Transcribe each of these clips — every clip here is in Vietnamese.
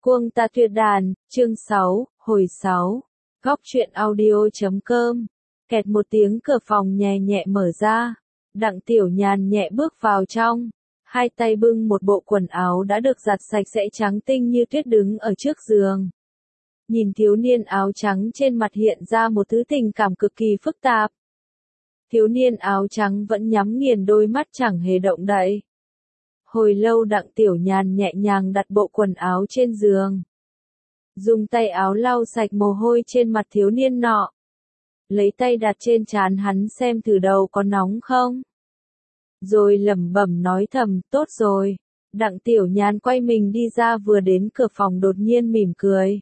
Cuồng ta tuyệt đàn, chương 6, hồi 6. Góc truyện audio.com. Kẹt một tiếng cửa phòng nhẹ nhẹ mở ra. Đặng Tiểu Nhàn nhẹ bước vào trong. Hai tay bưng một bộ quần áo đã được giặt sạch sẽ trắng tinh như tuyết đứng ở trước giường. Nhìn thiếu niên áo trắng trên mặt hiện ra một thứ tình cảm cực kỳ phức tạp. Thiếu niên áo trắng vẫn nhắm nghiền đôi mắt chẳng hề động đậy. Hồi lâu Đặng Tiểu Nhàn nhẹ nhàng đặt bộ quần áo trên giường. Dùng tay áo lau sạch mồ hôi trên mặt thiếu niên nọ. Lấy tay đặt trên trán hắn xem thử đầu có nóng không. Rồi lẩm bẩm nói thầm, tốt rồi. Đặng Tiểu Nhàn quay mình đi ra vừa đến cửa phòng đột nhiên mỉm cười.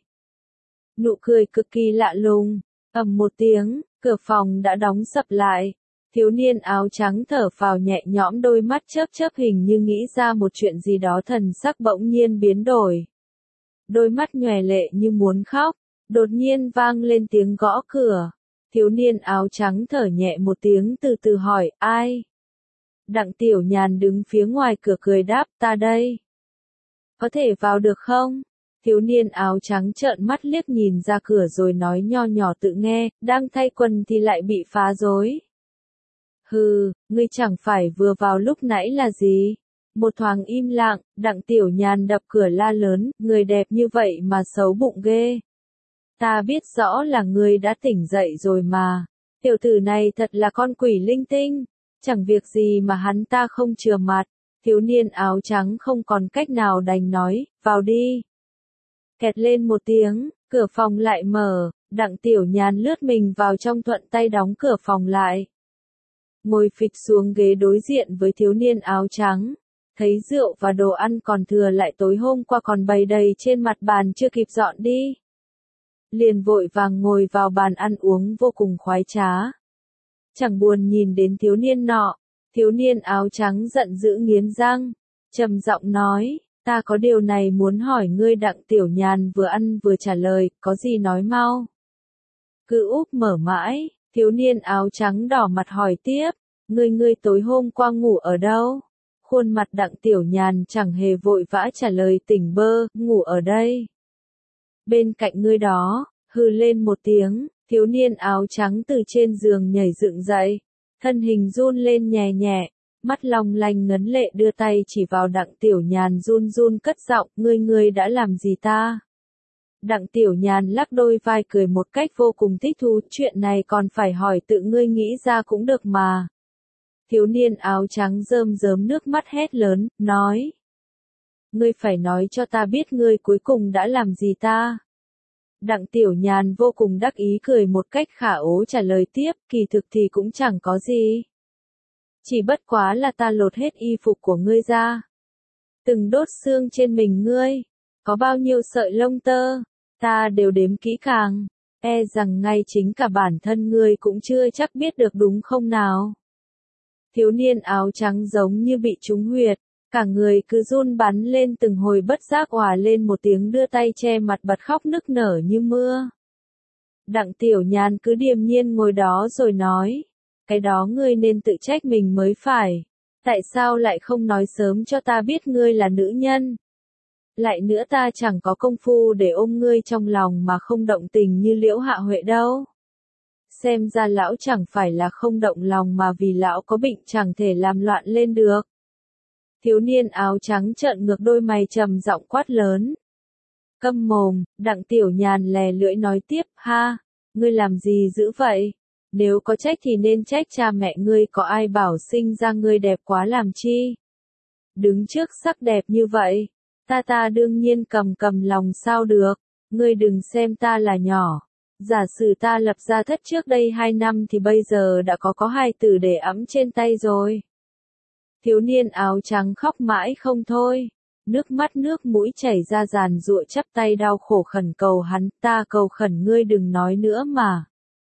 Nụ cười cực kỳ lạ lùng, ầm một tiếng, cửa phòng đã đóng sập lại. Thiếu niên áo trắng thở phào nhẹ nhõm đôi mắt chớp chớp hình như nghĩ ra một chuyện gì đó thần sắc bỗng nhiên biến đổi. Đôi mắt nhòe lệ như muốn khóc, đột nhiên vang lên tiếng gõ cửa. Thiếu niên áo trắng thở nhẹ một tiếng từ từ hỏi, ai? Đặng Tiểu Nhàn đứng phía ngoài cửa cười đáp, ta đây. Có thể vào được không? Thiếu niên áo trắng trợn mắt liếc nhìn ra cửa rồi nói nho nhỏ tự nghe, đang thay quần thì lại bị phá rối. Hừ, ngươi chẳng phải vừa vào lúc nãy là gì? Một thoáng im lặng, Đặng Tiểu Nhàn đập cửa la lớn, người đẹp như vậy mà xấu bụng ghê. Ta biết rõ là ngươi đã tỉnh dậy rồi mà. Tiểu tử này thật là con quỷ linh tinh. Chẳng việc gì mà hắn ta không chừa mặt. Thiếu niên áo trắng không còn cách nào đành nói, vào đi. Kẹt lên một tiếng, cửa phòng lại mở, Đặng Tiểu Nhàn lướt mình vào trong thuận tay đóng cửa phòng lại. Ngồi phịch xuống ghế đối diện với thiếu niên áo trắng. Thấy rượu và đồ ăn còn thừa lại tối hôm qua còn bày đầy trên mặt bàn chưa kịp dọn đi. Liền vội vàng ngồi vào bàn ăn uống vô cùng khoái trá. Chẳng buồn nhìn đến thiếu niên nọ, thiếu niên áo trắng giận dữ nghiến răng, trầm giọng nói, ta có điều này muốn hỏi ngươi. Đặng Tiểu Nhàn vừa ăn vừa trả lời, có gì nói mau. Cứ úp mở mãi, thiếu niên áo trắng đỏ mặt hỏi tiếp, ngươi tối hôm qua ngủ ở đâu? Khuôn mặt Đặng Tiểu Nhàn chẳng hề vội vã trả lời tỉnh bơ, ngủ ở đây. Bên cạnh ngươi đó, hừ lên một tiếng, thiếu niên áo trắng từ trên giường nhảy dựng dậy, thân hình run lên nhẹ nhẹ, mắt long lanh ngấn lệ đưa tay chỉ vào Đặng Tiểu Nhàn run run cất giọng, ngươi đã làm gì ta? Đặng Tiểu Nhàn lắc đôi vai cười một cách vô cùng thích thú, chuyện này còn phải hỏi tự ngươi nghĩ ra cũng được mà. Thiếu niên áo trắng rơm rớm nước mắt hét lớn, nói. Ngươi phải nói cho ta biết ngươi cuối cùng đã làm gì ta. Đặng Tiểu Nhàn vô cùng đắc ý cười một cách khả ố trả lời tiếp, kỳ thực thì cũng chẳng có gì. Chỉ bất quá là ta lột hết y phục của ngươi ra. Từng đốt xương trên mình ngươi, có bao nhiêu sợi lông tơ, ta đều đếm kỹ càng, e rằng ngay chính cả bản thân ngươi cũng chưa chắc biết được đúng không nào. Thiếu niên áo trắng giống như bị trúng huyệt, cả người cứ run bắn lên từng hồi bất giác òa lên một tiếng đưa tay che mặt bật khóc nức nở như mưa. Đặng Tiểu Nhàn cứ điềm nhiên ngồi đó rồi nói, cái đó ngươi nên tự trách mình mới phải. Tại sao lại không nói sớm cho ta biết ngươi là nữ nhân? Lại nữa ta chẳng có công phu để ôm ngươi trong lòng mà không động tình như Liễu Hạ Huệ đâu. Xem ra lão chẳng phải là không động lòng mà vì lão có bệnh chẳng thể làm loạn lên được. Thiếu niên áo trắng trợn ngược đôi mày trầm giọng quát lớn. Câm mồm, Đặng Tiểu Nhàn lè lưỡi nói tiếp, ha, ngươi làm gì dữ vậy? Nếu có trách thì nên trách cha mẹ ngươi, có ai bảo sinh ra ngươi đẹp quá làm chi? Đứng trước sắc đẹp như vậy, ta đương nhiên cầm lòng sao được, ngươi đừng xem ta là nhỏ. Giả sử ta lập gia thất trước đây 2 năm thì bây giờ đã có 2 tử để ẵm trên tay rồi. Thiếu niên áo trắng khóc mãi không thôi, nước mắt nước mũi chảy ra giàn giụa chắp tay đau khổ khẩn cầu hắn, ta cầu khẩn ngươi đừng nói nữa mà.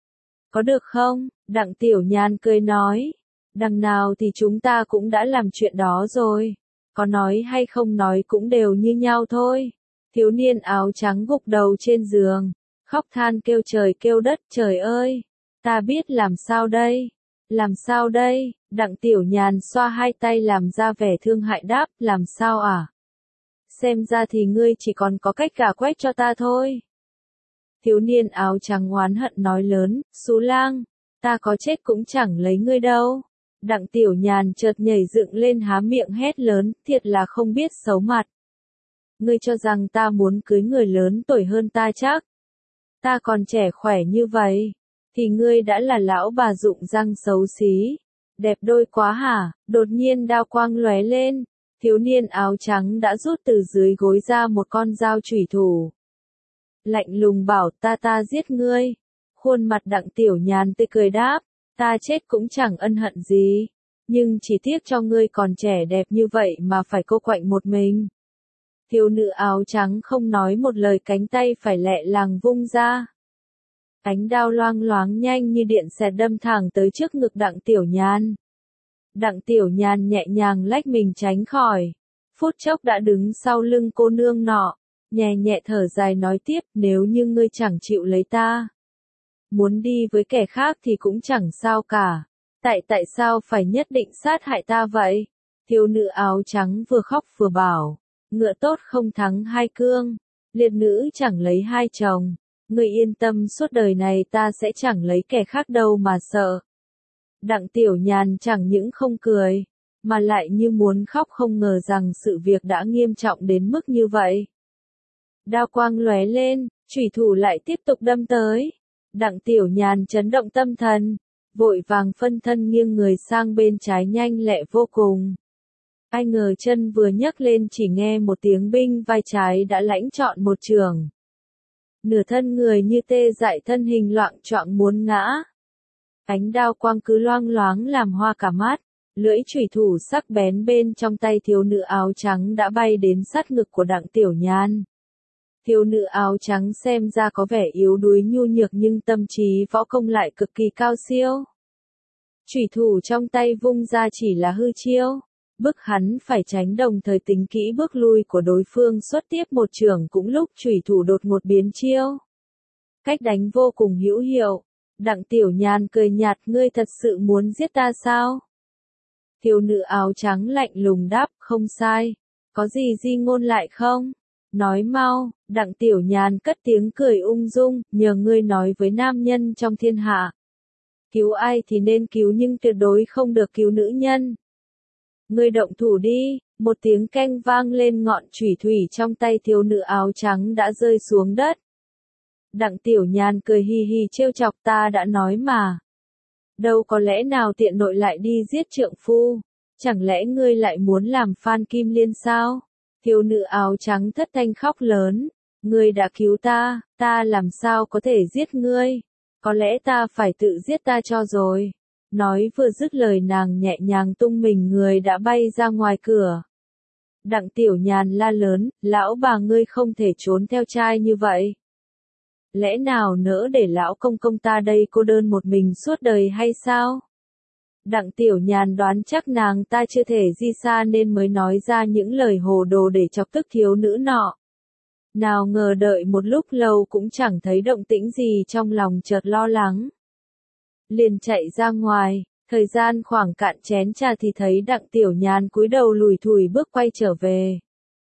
Có được không? Đặng Tiểu Nhàn cười nói, đằng nào thì chúng ta cũng đã làm chuyện đó rồi, có nói hay không nói cũng đều như nhau thôi. Thiếu niên áo trắng gục đầu trên giường, khóc than kêu trời kêu đất, trời ơi, ta biết làm sao đây? Làm sao đây? Đặng Tiểu Nhàn xoa hai tay làm ra vẻ thương hại đáp, làm sao à? xem ra thì ngươi chỉ còn có cách gả quét cho ta thôi. Thiếu niên áo trắng oán hận nói lớn, Xú Lang, ta có chết cũng chẳng lấy ngươi đâu. Đặng Tiểu Nhàn chợt nhảy dựng lên há miệng hét lớn, thiệt là không biết xấu mặt. Ngươi cho rằng ta muốn cưới người lớn tuổi hơn ta chắc? Ta còn trẻ khỏe như vậy, thì ngươi đã là lão bà rụng răng xấu xí. Đẹp đôi quá hả? Đột nhiên đao quang lóe lên, thiếu niên áo trắng đã rút từ dưới gối ra một con dao chủy thủ. Lạnh lùng bảo ta giết ngươi. Khuôn mặt Đặng Tiểu Nhàn tươi cười đáp, ta chết cũng chẳng ân hận gì, nhưng chỉ tiếc cho ngươi còn trẻ đẹp như vậy mà phải cô quạnh một mình. Thiếu nữ áo trắng không nói một lời, cánh tay phải lẹ làng vung ra. Ánh đao loang loáng nhanh như điện xẹt đâm thẳng tới trước ngực Đặng Tiểu Nhàn. Đặng Tiểu Nhàn nhẹ nhàng lách mình tránh khỏi, phút chốc đã đứng sau lưng cô nương nọ, nhẹ nhẹ thở dài nói tiếp, nếu như ngươi chẳng chịu lấy ta, muốn đi với kẻ khác thì cũng chẳng sao cả. Tại sao phải nhất định sát hại ta vậy? Thiếu nữ áo trắng vừa khóc vừa bảo, ngựa tốt không thắng hai cương, liệt nữ chẳng lấy hai chồng. Ngươi yên tâm, suốt đời này ta sẽ chẳng lấy kẻ khác đâu mà sợ. Đặng Tiểu Nhàn chẳng những không cười, mà lại như muốn khóc, không ngờ rằng sự việc đã nghiêm trọng đến mức như vậy. Đao quang lóe lên, chủy thủ lại tiếp tục đâm tới. Đặng Tiểu Nhàn chấn động tâm thần, vội vàng phân thân nghiêng người sang bên trái nhanh lẹ vô cùng. Ai ngờ chân vừa nhấc lên chỉ nghe một tiếng binh vai trái đã lãnh trọn một chưởng. Nửa thân người như tê dại, thân hình loạng choạng muốn ngã. Ánh đao quang cứ loang loáng làm hoa cả mắt, lưỡi chủy thủ sắc bén bên trong tay thiếu nữ áo trắng đã bay đến sát ngực của Đặng Tiểu Nhàn. Thiếu nữ áo trắng xem ra có vẻ yếu đuối nhu nhược nhưng tâm trí võ công lại cực kỳ cao siêu. Chủy thủ trong tay vung ra chỉ là hư chiêu, bức hắn phải tránh, đồng thời tính kỹ bước lui của đối phương, xuất tiếp một chưởng cũng lúc chủy thủ đột ngột biến chiêu. Cách đánh vô cùng hữu hiệu. Đặng Tiểu Nhàn cười nhạt, ngươi thật sự muốn giết ta sao? Thiếu nữ áo trắng lạnh lùng đáp, không sai. Có gì di ngôn lại không? Nói mau. Đặng Tiểu Nhàn cất tiếng cười ung dung, nhờ ngươi nói với nam nhân trong thiên hạ. Cứu ai thì nên cứu, nhưng tuyệt đối không được cứu nữ nhân. Ngươi động thủ đi. Một tiếng keng vang lên, ngọn chủy thủy trong tay thiếu nữ áo trắng đã rơi xuống đất. Đặng Tiểu Nhàn cười hi hi trêu chọc, ta đã nói mà. Đâu có lẽ nào tiện nội lại đi giết trượng phu. Chẳng lẽ ngươi lại muốn làm Phan Kim Liên sao? Thiếu nữ áo trắng thất thanh khóc lớn. Ngươi đã cứu ta, ta làm sao có thể giết ngươi? Có lẽ ta phải tự giết ta cho rồi. Nói vừa dứt lời, nàng nhẹ nhàng tung mình người đã bay ra ngoài cửa. Đặng Tiểu Nhàn la lớn, lão bà, ngươi không thể trốn theo trai như vậy. Lẽ nào nỡ để lão công công ta đây cô đơn một mình suốt đời hay sao? Đặng Tiểu Nhàn đoán chắc nàng ta chưa thể di xa nên mới nói ra những lời hồ đồ để chọc tức thiếu nữ nọ. Nào ngờ đợi một lúc lâu cũng chẳng thấy động tĩnh gì, trong lòng chợt lo lắng. Liền chạy ra ngoài, thời gian khoảng cạn chén trà thì thấy Đặng Tiểu Nhàn cúi đầu lủi thủi bước quay trở về.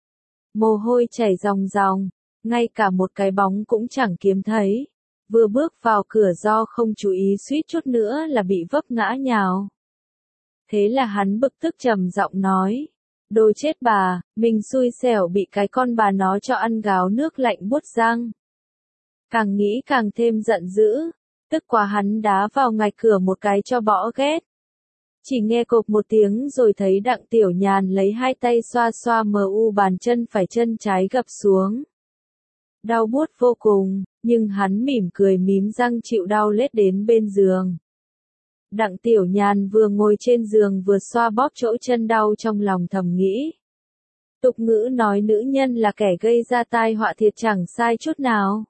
Mồ hôi chảy ròng ròng, ngay cả một cái bóng cũng chẳng kiếm thấy. Vừa bước vào cửa do không chú ý suýt chút nữa là bị vấp ngã nhào. Thế là hắn bực tức trầm giọng nói, đồ chết bà, mình xui xẻo bị cái con bà nó cho ăn gáo nước lạnh buốt răng. Càng nghĩ càng thêm giận dữ, tức quá hắn đá vào ngạch cửa một cái cho bỏ ghét. Chỉ nghe cộp một tiếng rồi thấy Đặng Tiểu Nhàn lấy hai tay xoa xoa bàn chân phải, chân trái gập xuống. Đau buốt vô cùng, nhưng hắn mỉm cười mím răng chịu đau lết đến bên giường. Đặng Tiểu Nhàn vừa ngồi trên giường vừa xoa bóp chỗ chân đau, trong lòng thầm nghĩ. Tục ngữ nói nữ nhân là kẻ gây ra tai họa thiệt chẳng sai chút nào.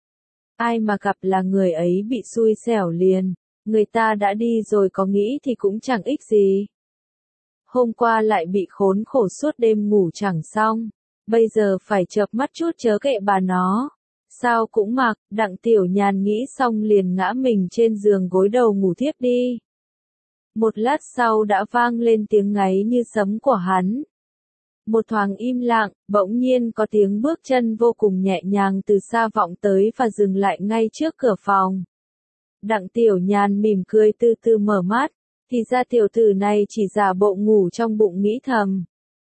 Ai mà gặp là người ấy bị xui xẻo liền, người ta đã đi rồi có nghĩ thì cũng chẳng ích gì. Hôm qua lại bị khốn khổ suốt đêm ngủ chẳng xong, bây giờ phải chợp mắt chút chớ kệ bà nó. Sao cũng mặc, Đặng Tiểu Nhàn nghĩ xong liền ngã mình trên giường gối đầu ngủ thiếp đi. Một lát sau đã vang lên tiếng ngáy như sấm của hắn. Một thoáng im lặng, bỗng nhiên có tiếng bước chân vô cùng nhẹ nhàng từ xa vọng tới và dừng lại ngay trước cửa phòng. Đặng Tiểu Nhàn mỉm cười từ từ mở mắt, thì ra tiểu tử này chỉ giả bộ ngủ trong bụng nghĩ thầm.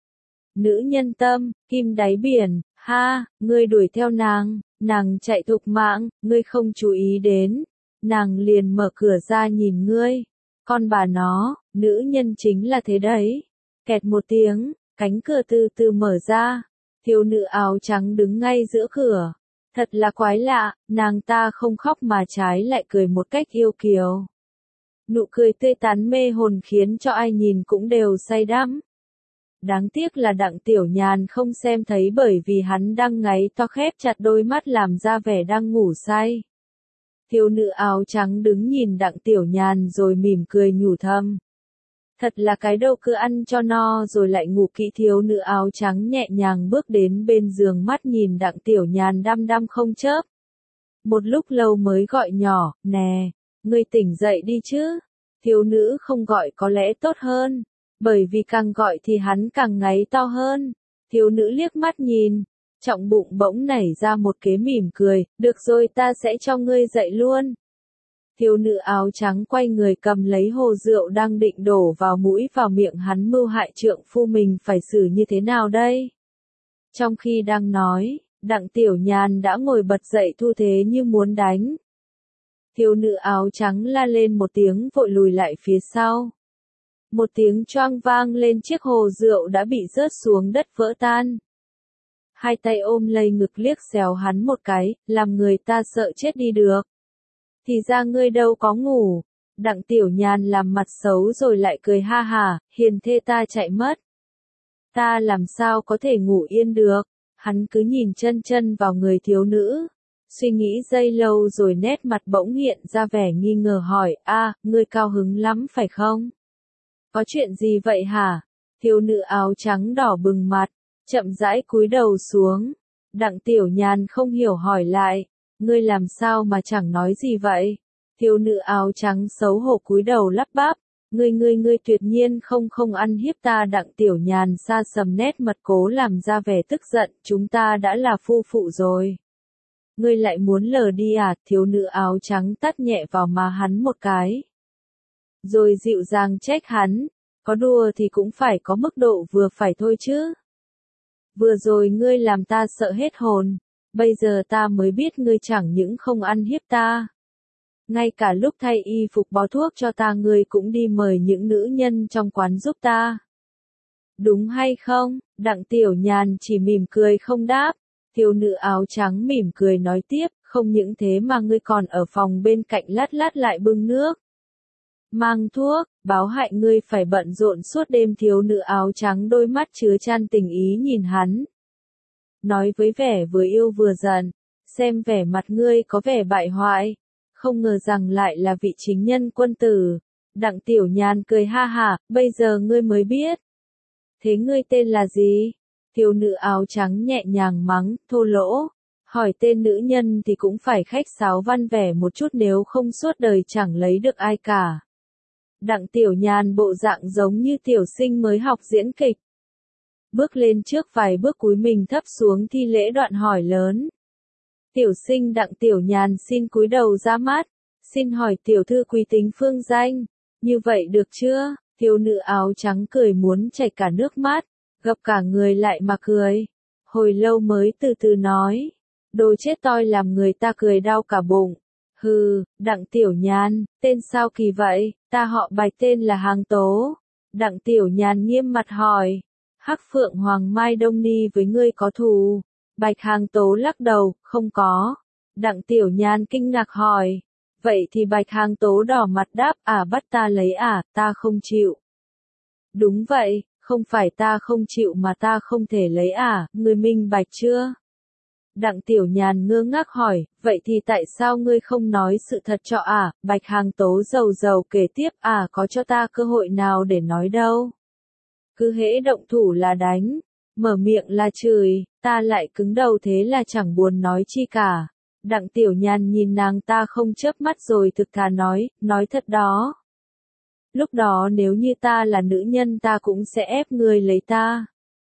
Nữ nhân tâm, kim đáy biển, ha, ngươi đuổi theo nàng chạy thục mạng, ngươi không chú ý đến, nàng liền mở cửa ra nhìn ngươi. Con bà nó, nữ nhân chính là thế đấy. Kẹt một tiếng, cánh cửa từ từ mở ra, thiếu nữ áo trắng đứng ngay giữa cửa. Thật là quái lạ, nàng ta không khóc mà trái lại cười một cách yêu kiều. Nụ cười tươi tắn mê hồn khiến cho ai nhìn cũng đều say đắm. Đáng tiếc là Đặng Tiểu Nhàn không xem thấy bởi vì hắn đang ngáy to khép chặt đôi mắt làm ra vẻ đang ngủ say. Thiếu nữ áo trắng đứng nhìn Đặng Tiểu Nhàn rồi mỉm cười nhủ thầm. Thật là cái đâu cứ ăn cho no rồi lại ngủ kỹ. Thiếu nữ áo trắng nhẹ nhàng bước đến bên giường mắt nhìn Đặng Tiểu Nhàn đăm đăm không chớp. Một lúc lâu mới gọi nhỏ, nè, ngươi tỉnh dậy đi chứ. Thiếu nữ không gọi có lẽ tốt hơn, bởi vì càng gọi thì hắn càng ngáy to hơn. Thiếu nữ liếc mắt nhìn, trọng bụng bỗng nảy ra một cái mỉm cười, được rồi ta sẽ cho ngươi dậy luôn. Thiếu nữ áo trắng quay người cầm lấy hồ rượu đang định đổ vào mũi vào miệng hắn. Mưu hại trượng phu mình phải xử như thế nào đây? Trong khi đang nói, Đặng Tiểu Nhàn đã ngồi bật dậy thu thế như muốn đánh. Thiếu nữ áo trắng la lên một tiếng vội lùi lại phía sau. Một tiếng choang vang lên, chiếc hồ rượu đã bị rớt xuống đất vỡ tan. Hai tay ôm lấy ngực liếc xéo hắn một cái, làm người ta sợ chết đi được. Thì ra ngươi đâu có ngủ. Đặng Tiểu Nhàn làm mặt xấu rồi lại cười ha hả, hiền thê ta chạy mất. Ta làm sao có thể ngủ yên được. Hắn cứ nhìn chân chân vào người thiếu nữ. Suy nghĩ giây lâu rồi nét mặt bỗng hiện ra vẻ nghi ngờ hỏi, ngươi cao hứng lắm phải không? Có chuyện gì vậy hả? Thiếu nữ áo trắng đỏ bừng mặt, chậm rãi cúi đầu xuống. Đặng Tiểu Nhàn không hiểu hỏi lại, ngươi làm sao mà chẳng nói gì vậy? Thiếu nữ áo trắng xấu hổ cúi đầu lắp bắp, ngươi tuyệt nhiên không ăn hiếp ta. Đặng Tiểu Nhàn sa sầm nét mặt cố làm ra vẻ tức giận, chúng ta đã là phu phụ rồi. Ngươi lại muốn lờ đi à? Thiếu nữ áo trắng tát nhẹ vào má hắn một cái. Rồi dịu dàng trách hắn, có đùa thì cũng phải có mức độ vừa phải thôi chứ. Vừa rồi ngươi làm ta sợ hết hồn, bây giờ ta mới biết ngươi chẳng những không ăn hiếp ta. Ngay cả lúc thay y phục bó thuốc cho ta ngươi cũng đi mời những nữ nhân trong quán giúp ta. Đúng hay không? Đặng Tiểu Nhàn chỉ mỉm cười không đáp. Thiếu nữ áo trắng mỉm cười nói tiếp, không những thế mà ngươi còn ở phòng bên cạnh lát lát lại bưng nước. Mang thuốc, báo hại ngươi phải bận rộn suốt đêm. Thiếu nữ áo trắng đôi mắt chứa chan tình ý nhìn hắn. Nói với vẻ vừa yêu vừa giận, xem vẻ mặt ngươi có vẻ bại hoại, không ngờ rằng lại là vị chính nhân quân tử. Đặng Tiểu Nhàn cười ha hả, bây giờ ngươi mới biết. Thế ngươi tên là gì? Thiếu nữ áo trắng nhẹ nhàng mắng, thô lỗ. Hỏi tên nữ nhân thì cũng phải khách sáo văn vẻ một chút, nếu không suốt đời chẳng lấy được ai cả. Đặng Tiểu Nhàn bộ dạng giống như tiểu sinh mới học diễn kịch. Bước lên trước vài bước cúi mình thấp xuống thi lễ đoạn hỏi lớn. Tiểu sinh Đặng Tiểu Nhàn xin cúi đầu ra mắt. Xin hỏi tiểu thư quý tính phương danh. Như vậy được chưa? Thiếu nữ áo trắng cười muốn chảy cả nước mắt. Gập cả người lại mà cười. Hồi lâu mới từ từ nói. Đồ chết toi làm người ta cười đau cả bụng. Hừ, Đặng Tiểu Nhàn, tên sao kỳ vậy? Ta họ Bạch tên là Hàng Tố. Đặng Tiểu Nhàn nghiêm mặt hỏi. Hắc Phượng Hoàng Mai Đông Ni với ngươi có thù? Bạch Hàng Tố lắc đầu, không có. Đặng Tiểu Nhàn kinh ngạc hỏi. Vậy thì Bạch Hàng Tố đỏ mặt đáp, bắt ta lấy ta không chịu. Đúng vậy, không phải ta không chịu mà ta không thể lấy ngươi minh bạch chưa? Đặng Tiểu Nhàn ngơ ngác hỏi, vậy thì tại sao ngươi không nói sự thật cho Bạch Hàng Tố rầu rầu kể tiếp, có cho ta cơ hội nào để nói đâu. Cứ hễ động thủ là đánh, mở miệng là chửi, ta lại cứng đầu thế là chẳng buồn nói chi cả. Đặng Tiểu Nhàn nhìn nàng ta không chớp mắt rồi thực thà nói thật đó. Lúc đó nếu như ta là nữ nhân ta cũng sẽ ép ngươi lấy ta.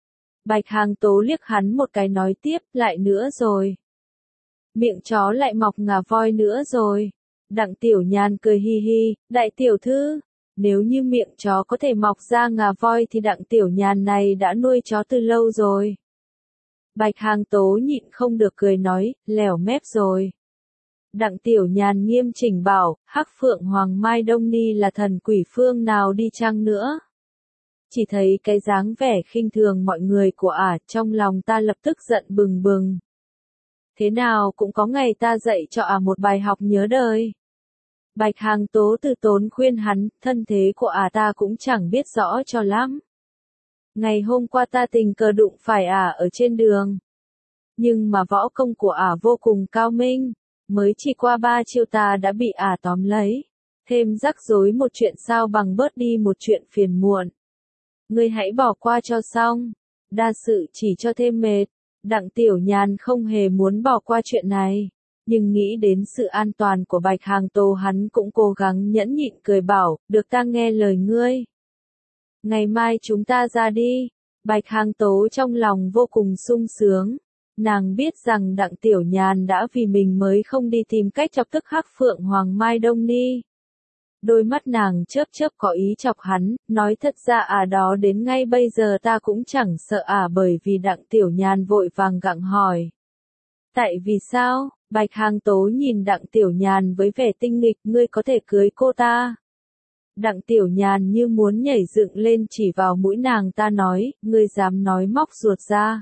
Bạch Hàng Tố liếc hắn một cái nói tiếp, lại nữa rồi. Miệng chó lại mọc ngà voi nữa rồi. Đặng Tiểu Nhàn cười hi hi, đại tiểu thư, nếu như miệng chó có thể mọc ra ngà voi thì Đặng Tiểu Nhàn này đã nuôi chó từ lâu rồi. Bạch Hàng Tố nhịn không được cười nói, lèo mép rồi. Đặng Tiểu Nhàn nghiêm chỉnh bảo, Hắc Phượng Hoàng Mai Đông Ni là thần quỷ phương nào đi chăng nữa. Chỉ thấy cái dáng vẻ khinh thường mọi người của trong lòng ta lập tức giận bừng bừng. Thế nào cũng có ngày ta dạy cho một bài học nhớ đời. Bạch Hàng Tố từ tốn khuyên hắn, thân thế của ta cũng chẳng biết rõ cho lắm. Ngày hôm qua ta tình cờ đụng phải ở trên đường. Nhưng mà võ công của vô cùng cao minh, mới chỉ qua 3 chiêu ta đã bị tóm lấy. Thêm rắc rối một chuyện sao bằng bớt đi một chuyện phiền muộn. Ngươi hãy bỏ qua cho xong, đa sự chỉ cho thêm mệt. Đặng Tiểu Nhàn không hề muốn bỏ qua chuyện này, nhưng nghĩ đến sự an toàn của Bạch Hàng Tố hắn cũng cố gắng nhẫn nhịn cười bảo, được ta nghe lời ngươi. Ngày mai chúng ta ra đi. Bạch Hàng Tố trong lòng vô cùng sung sướng. Nàng biết rằng Đặng Tiểu Nhàn đã vì mình mới không đi tìm cách chọc tức Hắc Phượng Hoàng Mai Đông Ni. Đôi mắt nàng chớp chớp có ý chọc hắn, nói thật ra đó đến ngay bây giờ ta cũng chẳng sợ bởi vì Đặng Tiểu Nhàn vội vàng gặng hỏi. Tại vì sao? Bạch Hàng Tố nhìn Đặng Tiểu Nhàn với vẻ tinh nghịch, ngươi có thể cưới cô ta. Đặng Tiểu Nhàn như muốn nhảy dựng lên chỉ vào mũi nàng ta nói, ngươi dám nói móc ruột ra.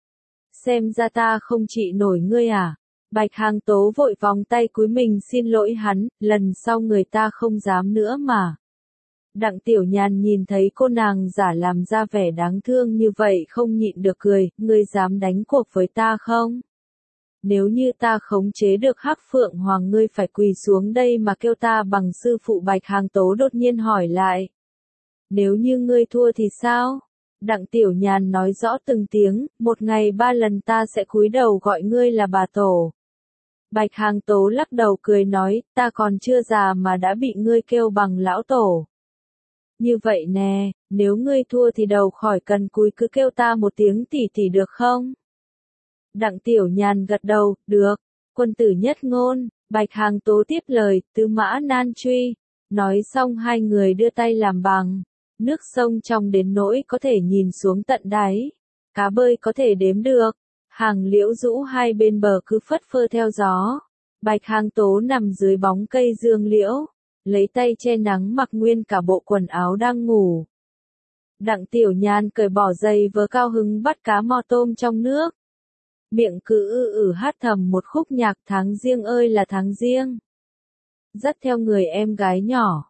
Xem ra ta không trị nổi ngươi Bạch Hàng Tố vội vòng tay cúi mình xin lỗi hắn, lần sau người ta không dám nữa mà. Đặng Tiểu Nhàn nhìn thấy cô nàng giả làm ra vẻ đáng thương như vậy không nhịn được cười, ngươi dám đánh cuộc với ta không? Nếu như ta khống chế được Hắc Phượng Hoàng ngươi phải quỳ xuống đây mà kêu ta bằng sư phụ. Bạch Hàng Tố đột nhiên hỏi lại. Nếu như ngươi thua thì sao? Đặng Tiểu Nhàn nói rõ từng tiếng, một ngày 3 lần ta sẽ cúi đầu gọi ngươi là bà tổ. Bạch Hàng Tố lắc đầu cười nói, ta còn chưa già mà đã bị ngươi kêu bằng lão tổ. Như vậy nè, nếu ngươi thua thì đầu khỏi cần cúi cứ kêu ta một tiếng tỷ tỷ được không? Đặng Tiểu Nhàn gật đầu, được, quân tử nhất ngôn. Bạch Hàng Tố tiếp lời, tứ mã nan truy. Nói xong hai người đưa tay làm bằng. Nước sông trong đến nỗi có thể nhìn xuống tận đáy. Cá bơi có thể đếm được. Hàng liễu rũ hai bên bờ cứ phất phơ theo gió. Bạch Hàng Tố nằm dưới bóng cây dương liễu, lấy tay che nắng mặc nguyên cả bộ quần áo đang ngủ. Đặng Tiểu Nhàn cởi bỏ giày vớ cao hứng bắt cá mò tôm trong nước. Miệng cứ hát thầm một khúc nhạc tháng riêng ơi là tháng riêng. Dắt theo người em gái nhỏ,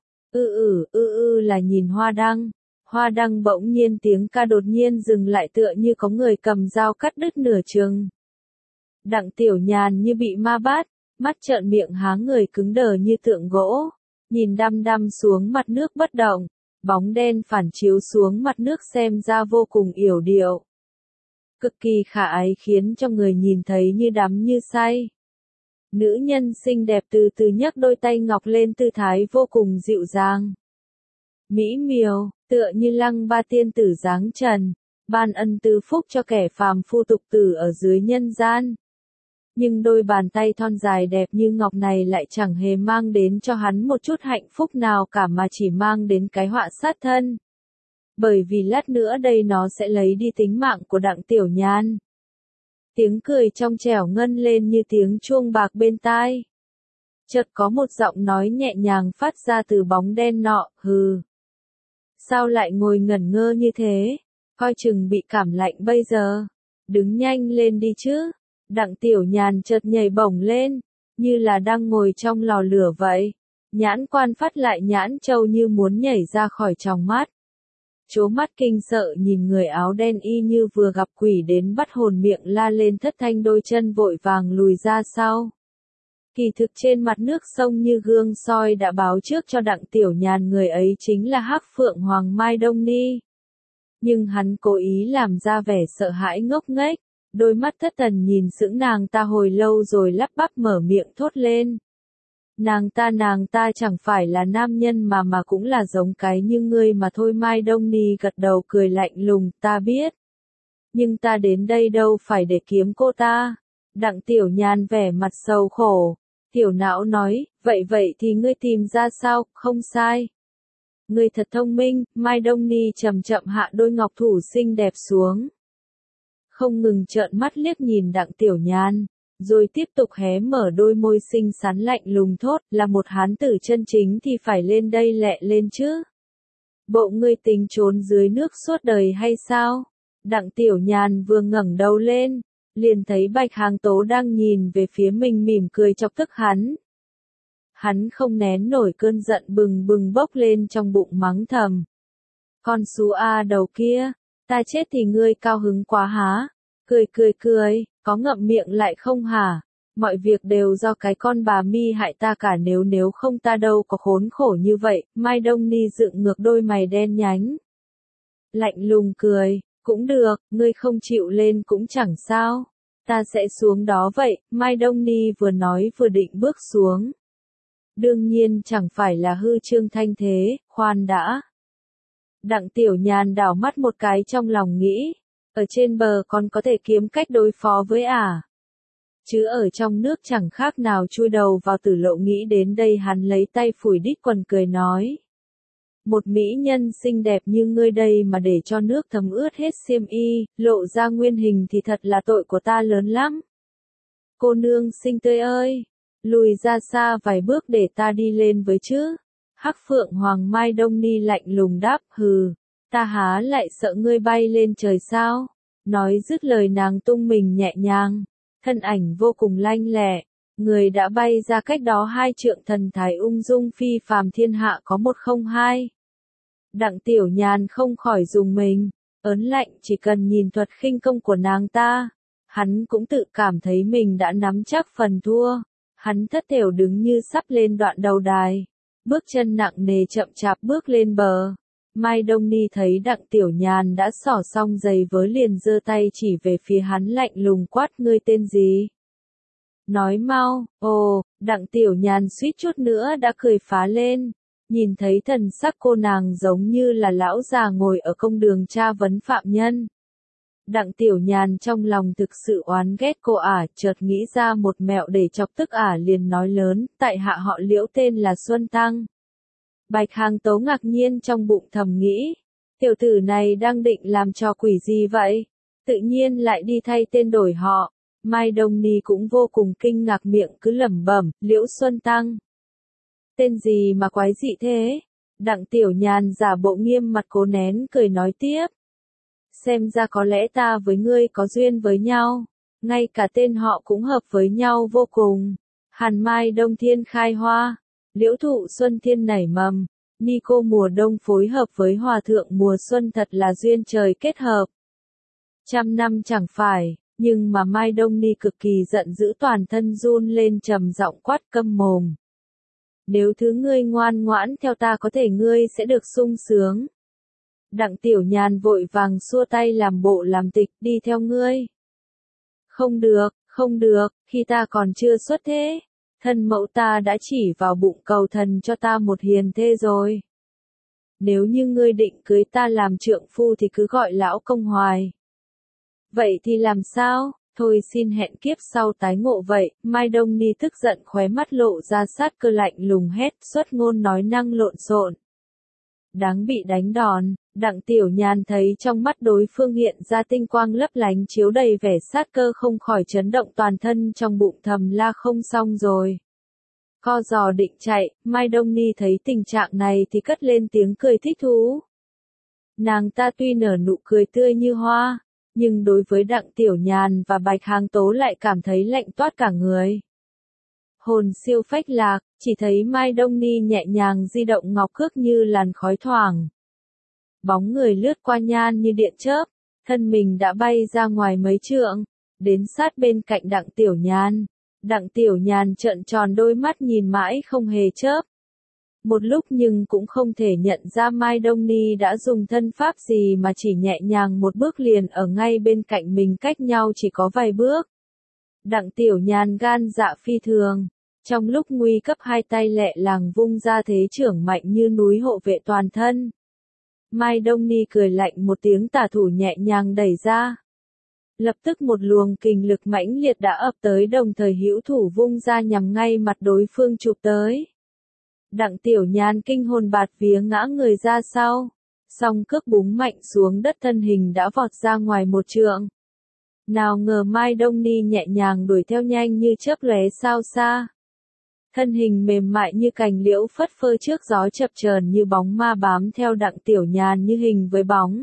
là nhìn hoa đăng. Hoa đăng bỗng nhiên tiếng ca đột nhiên dừng lại tựa như có người cầm dao cắt đứt nửa chừng. Đặng Tiểu Nhàn như bị ma bắt, mắt trợn miệng há người cứng đờ như tượng gỗ, nhìn đăm đăm xuống mặt nước bất động, bóng đen phản chiếu xuống mặt nước xem ra vô cùng yểu điệu. Cực kỳ khả ái khiến cho người nhìn thấy như đắm như say. Nữ nhân xinh đẹp từ từ nhấc đôi tay ngọc lên tư thái vô cùng dịu dàng. Mỹ miều, tựa như Lăng Ba tiên tử dáng trần, ban ân tứ phúc cho kẻ phàm phu tục tử ở dưới nhân gian. Nhưng đôi bàn tay thon dài đẹp như ngọc này lại chẳng hề mang đến cho hắn một chút hạnh phúc nào cả mà chỉ mang đến cái họa sát thân. Bởi vì lát nữa đây nó sẽ lấy đi tính mạng của Đặng Tiểu Nhàn. Tiếng cười trong trẻo ngân lên như tiếng chuông bạc bên tai. Chợt có một giọng nói nhẹ nhàng phát ra từ bóng đen nọ, hừ. Sao lại ngồi ngẩn ngơ như thế? Coi chừng bị cảm lạnh bây giờ. Đứng nhanh lên đi chứ. Đặng Tiểu Nhàn chợt nhảy bổng lên, như là đang ngồi trong lò lửa vậy. Nhãn quan phát lại nhãn trâu như muốn nhảy ra khỏi tròng mắt. Chố mắt kinh sợ nhìn người áo đen y như vừa gặp quỷ đến bắt hồn, miệng la lên thất thanh, đôi chân vội vàng lùi ra sau. Kỳ thực trên mặt nước sông như gương soi đã báo trước cho Đặng Tiểu Nhàn người ấy chính là Hắc Phượng Hoàng Mai Đông Ni. Nhưng hắn cố ý làm ra vẻ sợ hãi ngốc nghếch, đôi mắt thất thần nhìn sững nàng ta hồi lâu rồi lắp bắp mở miệng thốt lên. Nàng ta chẳng phải là nam nhân mà cũng là giống cái như ngươi mà thôi. Mai Đông Ni gật đầu cười lạnh lùng, ta biết. nhưng ta đến đây đâu phải để kiếm cô ta. Đặng Tiểu Nhàn vẻ mặt sầu khổ. Tiểu Não nói, vậy thì ngươi tìm ra sao, không sai. Ngươi thật thông minh, Mai Đông Ni chậm chậm hạ đôi ngọc thủ xinh đẹp xuống. Không ngừng trợn mắt liếc nhìn Đặng Tiểu Nhàn, rồi tiếp tục hé mở đôi môi xinh xắn lạnh lùng thốt, là một hán tử chân chính thì phải lên đây lẹ lên chứ. Bộ ngươi tính trốn dưới nước suốt đời hay sao? Đặng Tiểu Nhàn vừa ngẩng đầu lên, liền thấy Bạch Hàng Tố đang nhìn về phía mình mỉm cười chọc tức hắn. Hắn không nén nổi cơn giận bừng bừng bốc lên trong bụng mắng thầm. Con xú A đầu kia, ta chết thì ngươi cao hứng quá há, cười, có ngậm miệng lại không hả? Mọi việc đều do cái con bà Mi hại ta cả, nếu không ta đâu có khốn khổ như vậy. Mai Đông Ni dựng ngược đôi mày đen nhánh. Lạnh lùng cười, cũng được, ngươi không chịu lên cũng chẳng sao. Ta sẽ xuống đó vậy. Mai Đông Ni vừa nói vừa định bước xuống. Đương nhiên chẳng phải là hư trương thanh thế, khoan đã. Đặng Tiểu Nhàn đảo mắt một cái trong lòng nghĩ, ở trên bờ còn có thể kiếm cách đối phó với ả. Chứ ở trong nước chẳng khác nào chui đầu vào tử lộ, nghĩ đến đây hắn lấy tay phủi đít quần cười nói. Một mỹ nhân xinh đẹp như ngươi đây mà để cho nước thấm ướt hết xiêm y, lộ ra nguyên hình thì thật là tội của ta lớn lắm. Cô nương xinh tươi ơi, lùi ra xa vài bước để ta đi lên với chứ. Hắc Phượng Hoàng Mai Đông Ni lạnh lùng đáp, hừ, ta há lại sợ ngươi bay lên trời sao? Nói dứt lời nàng tung mình nhẹ nhàng, thân ảnh vô cùng lanh lẹ, người đã bay ra cách đó 2 trượng, thần thái ung dung phi phàm thiên hạ có một không hai. Đặng Tiểu Nhàn không khỏi rùng mình, ớn lạnh, chỉ cần nhìn thuật khinh công của nàng ta, hắn cũng tự cảm thấy mình đã nắm chắc phần thua. Hắn thất thểu đứng như sắp lên đoạn đầu đài, bước chân nặng nề chậm chạp bước lên bờ. Mai Đông Ni thấy Đặng Tiểu Nhàn đã xỏ xong giày vớ liền giơ tay chỉ về phía hắn lạnh lùng quát, ngươi tên gì? Nói mau. Ồ, Đặng Tiểu Nhàn suýt chút nữa đã cười phá lên, nhìn thấy thần sắc cô nàng giống như là lão già ngồi ở công đường tra vấn phạm nhân. Đặng Tiểu Nhàn trong lòng thực sự oán ghét cô ả, chợt nghĩ ra một mẹo để chọc tức ả liền nói lớn, tại hạ họ Liễu tên là Xuân Tăng. Bạch Hàng Tố ngạc nhiên trong bụng thầm nghĩ, tiểu tử này đang định làm trò quỷ gì vậy? Tự nhiên lại đi thay tên đổi họ. Mai Đông Ni cũng vô cùng kinh ngạc, miệng cứ lẩm bẩm, Liễu Xuân Tăng. Tên gì mà quái dị thế? Đặng Tiểu Nhàn giả bộ nghiêm mặt cố nén cười nói tiếp. Xem ra có lẽ ta với ngươi có duyên với nhau, ngay cả tên họ cũng hợp với nhau vô cùng. Hàn mai đông thiên khai hoa, liễu thụ xuân thiên nảy mầm, ni cô mùa đông phối hợp với hòa thượng mùa xuân, thật là duyên trời kết hợp. 100 năm chẳng phải, nhưng mà Mai Đông Ni cực kỳ giận dữ, toàn thân run lên trầm giọng quát, câm mồm. Nếu thứ ngươi ngoan ngoãn theo ta có thể ngươi sẽ được sung sướng. Đặng Tiểu Nhàn vội vàng xua tay làm bộ làm tịch, đi theo ngươi. Không được, khi ta còn chưa xuất thế, thân mẫu ta đã chỉ vào bụng cầu thần cho ta một hiền thê rồi. Nếu như ngươi định cưới ta làm trượng phu thì cứ gọi lão công hoài. Vậy thì làm sao? Thôi xin hẹn kiếp sau tái ngộ vậy. Mai Đông Ni tức giận khóe mắt lộ ra sát cơ lạnh lùng hét, xuất ngôn nói năng lộn xộn. Đáng bị đánh đòn. Đặng Tiểu Nhàn thấy trong mắt đối phương hiện ra tinh quang lấp lánh chiếu đầy vẻ sát cơ, không khỏi chấn động toàn thân, trong bụng thầm la không xong rồi. Co giò định chạy, Mai Đông Ni thấy tình trạng này thì cất lên tiếng cười thích thú. Nàng ta tuy nở nụ cười tươi như hoa, nhưng đối với Đặng Tiểu Nhàn và Bạch Hàng Tố lại cảm thấy lạnh toát cả người. Hồn siêu phách lạc, chỉ thấy Mai Đông Ni nhẹ nhàng di động ngọc cước như làn khói thoảng. Bóng người lướt qua nhan như điện chớp, thân mình đã bay ra ngoài mấy trượng, đến sát bên cạnh Đặng Tiểu Nhàn. Đặng Tiểu Nhàn trợn tròn đôi mắt nhìn mãi không hề chớp. Một lúc nhưng cũng không thể nhận ra Mai Đông Ni đã dùng thân pháp gì mà chỉ nhẹ nhàng một bước liền ở ngay bên cạnh mình, cách nhau chỉ có vài bước. Đặng Tiểu Nhàn gan dạ phi thường, trong lúc nguy cấp hai tay lẹ làng vung ra thế chưởng mạnh như núi hộ vệ toàn thân. Mai Đông Ni cười lạnh một tiếng, tả thủ nhẹ nhàng đẩy ra, Lập tức một luồng kình lực mãnh liệt đã ập tới đồng thời hữu thủ vung ra nhằm ngay mặt đối phương chụp tới. Đặng Tiểu Nhan kinh hồn bạt vía ngã người ra sau, song cước búng mạnh xuống đất thân hình đã vọt ra ngoài một trượng. Nào ngờ Mai Đông Ni nhẹ nhàng đuổi theo nhanh như chớp lóe sao xa. Thân hình mềm mại như cành liễu phất phơ trước gió chập chờn như bóng ma bám theo Đặng Tiểu Nhan như hình với bóng.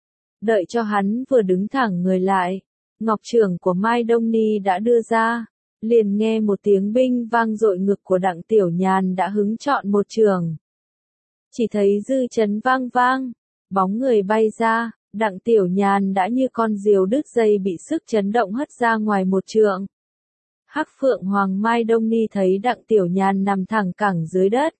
Đợi cho hắn vừa đứng thẳng người lại, ngọc chưởng của Mai Đông Ni đã đưa ra, liền nghe một tiếng binh vang dội ngực của Đặng Tiểu Nhan đã hứng chọn một trường. Chỉ thấy dư chấn vang vang, bóng người bay ra, Đặng Tiểu Nhan đã như con diều đứt dây bị sức chấn động hất ra ngoài một trượng. Hắc Phượng Hoàng Mai Đông Ni thấy Đặng Tiểu Nhan nằm thẳng cẳng dưới đất,